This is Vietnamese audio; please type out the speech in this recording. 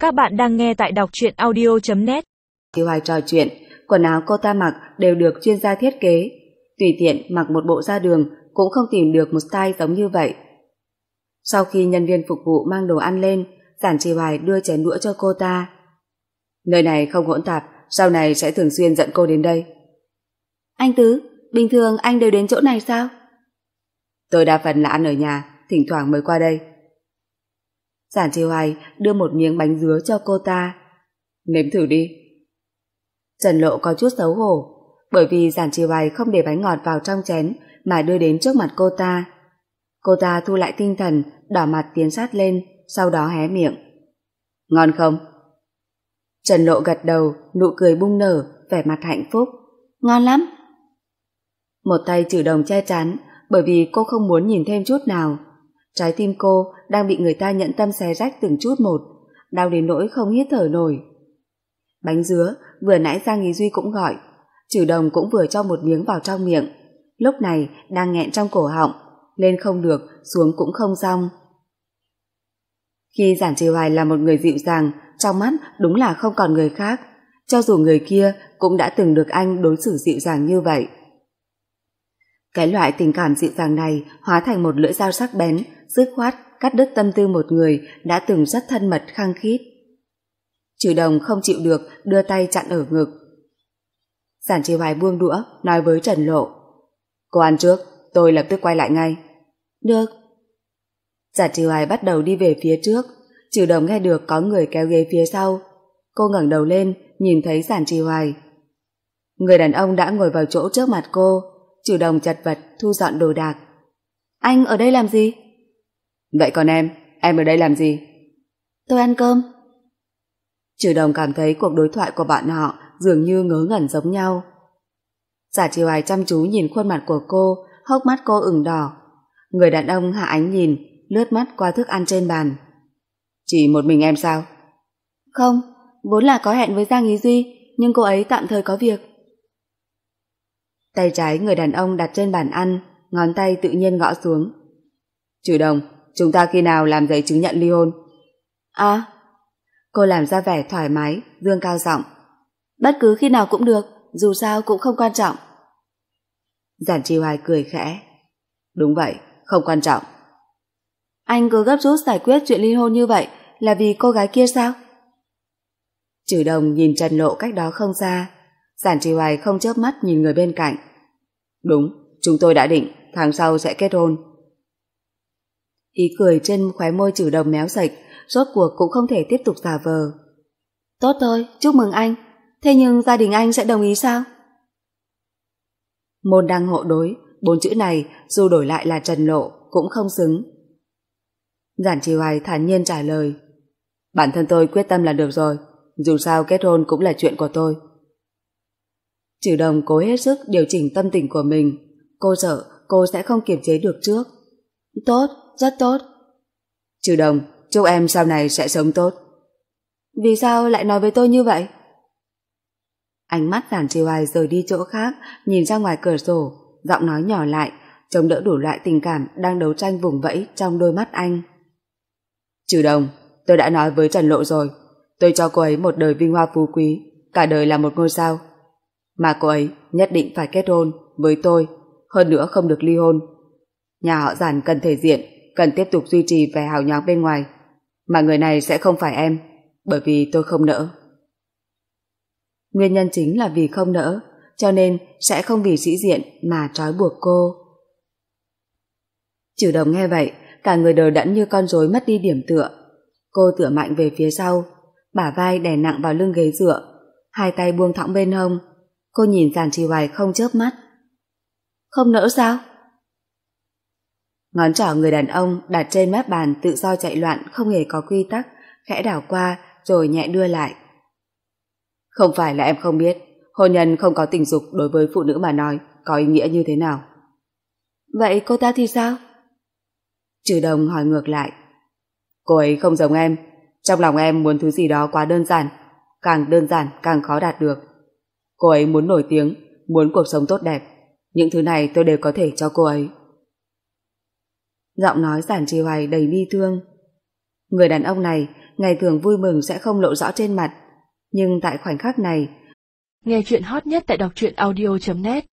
Các bạn đang nghe tại đọc truyện audio.net. Chị Hoài trò chuyện, quần áo cô ta mặc đều được chuyên gia thiết kế. Tùy tiện mặc một bộ ra đường cũng không tìm được một style giống như vậy. Sau khi nhân viên phục vụ mang đồ ăn lên, Giản Trì Hoài đưa chén đũa cho cô ta. Nơi này không hỗn tạp, sau này sẽ thường xuyên dẫn cô đến đây. Anh Tứ, bình thường anh đều đến chỗ này sao? Tôi đa phần là ăn ở nhà, thỉnh thoảng mới qua đây. Giản Trì Hoài đưa một miếng bánh dứa cho cô ta. Nếm thử đi. Trần Lộ có chút xấu hổ, bởi vì Giản Trì Hoài không để bánh ngọt vào trong chén mà đưa đến trước mặt cô ta. Cô ta thu lại tinh thần, đỏ mặt tiến sát lên, sau đó hé miệng. Ngon không? Trần Lộ gật đầu, nụ cười bung nở, vẻ mặt hạnh phúc. Ngon lắm. Một tay Trừ Đồng che chắn, bởi vì cô không muốn nhìn thêm chút nào. Trái tim cô đang bị người ta nhẫn tâm xé rách từng chút một, đau đến nỗi không hít thở nổi. Bánh dứa vừa nãy Giang Ý Duy cũng gọi, Trừ Đồng cũng vừa cho một miếng vào trong miệng, lúc này đang nghẹn trong cổ họng, lên không được, xuống cũng không xong. Khi Giản Trì Hoài là một người dịu dàng, trong mắt đúng là không còn người khác, cho dù người kia cũng đã từng được anh đối xử dịu dàng như vậy. Cái loại tình cảm dịu dàng này hóa thành một lưỡi dao sắc bén, dứt khoát cắt đứt tâm tư một người đã từng rất thân mật khăng khít. Trừ Đồng không chịu được, đưa tay chặn ở ngực. Giản Trì Hoài buông đũa, nói với Trần Lộ. Cô ăn trước, tôi lập tức quay lại ngay. Được. Giản Trì Hoài bắt đầu đi về phía trước, Trừ Đồng nghe được có người kéo ghế phía sau. Cô ngẩng đầu lên, nhìn thấy Giản Trì Hoài. Người đàn ông đã ngồi vào chỗ trước mặt cô. Trừ Đồng chật vật thu dọn đồ đạc. Anh ở đây làm gì? Vậy còn em ở đây làm gì? Tôi ăn cơm. Trừ Đồng cảm thấy cuộc đối thoại của bọn họ dường như ngớ ngẩn giống nhau. Giản Trì Hoài chăm chú nhìn khuôn mặt của cô, hốc mắt cô ửng đỏ. Người đàn ông hạ ánh nhìn, lướt mắt qua thức ăn trên bàn. Chỉ một mình em sao? Không, vốn là có hẹn với Giang Ý Duy, nhưng cô ấy tạm thời có việc. Tay trái người đàn ông đặt trên bàn ăn, ngón tay tự nhiên gõ xuống. Trừ Đồng, chúng ta khi nào làm giấy chứng nhận ly hôn? À, cô làm ra vẻ thoải mái, dương cao giọng. Bất cứ khi nào cũng được, dù sao cũng không quan trọng. Giản Trì Hoài cười khẽ. Đúng vậy, không quan trọng. Anh cứ gấp rút giải quyết chuyện ly hôn như vậy là vì cô gái kia sao? Trừ Đồng nhìn Trần Lộ cách đó không xa. Giản Trì Hoài không chớp mắt nhìn người bên cạnh. Đúng, chúng tôi đã định tháng sau sẽ kết hôn. Ý cười trên khóe môi Trừ Đồng méo sạch, rốt cuộc cũng không thể tiếp tục giả vờ. Tốt thôi, chúc mừng anh. Thế nhưng gia đình anh sẽ đồng ý sao? Môn đăng hộ đối, 4 chữ này dù đổi lại là Trần Lộ cũng không xứng. Giản Trì Hoài thản nhiên trả lời. Bản thân tôi quyết tâm là được rồi, dù sao kết hôn cũng là chuyện của tôi. Trừ Đồng cố hết sức điều chỉnh tâm tình của mình. Cô sợ cô sẽ không kiềm chế được trước. Tốt, rất tốt. Trừ Đồng, chúc em sau này sẽ sống tốt. Vì sao lại nói với tôi như vậy? Ánh mắt Giản Trì Hoài rời đi chỗ khác, nhìn ra ngoài cửa sổ, giọng nói nhỏ lại, chống đỡ đủ loại tình cảm đang đấu tranh vùng vẫy trong đôi mắt anh. Trừ Đồng, tôi đã nói với Trần Lộ rồi, tôi cho cô ấy một đời vinh hoa phú quý, cả đời là một ngôi sao. Mà cô ấy nhất định phải kết hôn với tôi, hơn nữa không được ly hôn. Nhà họ Giản cần thể diện, cần tiếp tục duy trì vẻ hào nhoáng bên ngoài, mà người này sẽ không phải em, bởi vì tôi không nỡ. Nguyên nhân chính là vì không nỡ, cho nên sẽ không vì sĩ diện mà trói buộc cô. Trừ Đồng nghe vậy, cả người đờ đẫn như con rối mất đi điểm tựa. Cô tựa mạnh về phía sau, bả vai đè nặng vào lưng ghế dựa, hai tay buông thõng bên hông. Cô nhìn Giản Trì Hoài không chớp mắt. Không nỡ sao? Ngón trỏ người đàn ông đặt trên mép bàn tự do chạy loạn không hề có quy tắc, khẽ đảo qua rồi nhẹ đưa lại. Không phải là em không biết, hôn nhân không có tình dục đối với phụ nữ mà nói có ý nghĩa như thế nào. Vậy cô ta thì sao? Trừ Đồng hỏi ngược lại. Cô ấy không giống em, trong lòng em muốn thứ gì đó quá đơn giản, càng đơn giản càng khó đạt được. Cô ấy muốn nổi tiếng, muốn cuộc sống tốt đẹp, những thứ này tôi đều có thể cho cô ấy. Giọng nói Giản Trì Hoài đầy bi thương. Người đàn ông này ngày thường vui mừng sẽ không lộ rõ trên mặt. Nhưng tại khoảnh khắc này, nghe chuyện hot nhất tại đọc truyện audio.net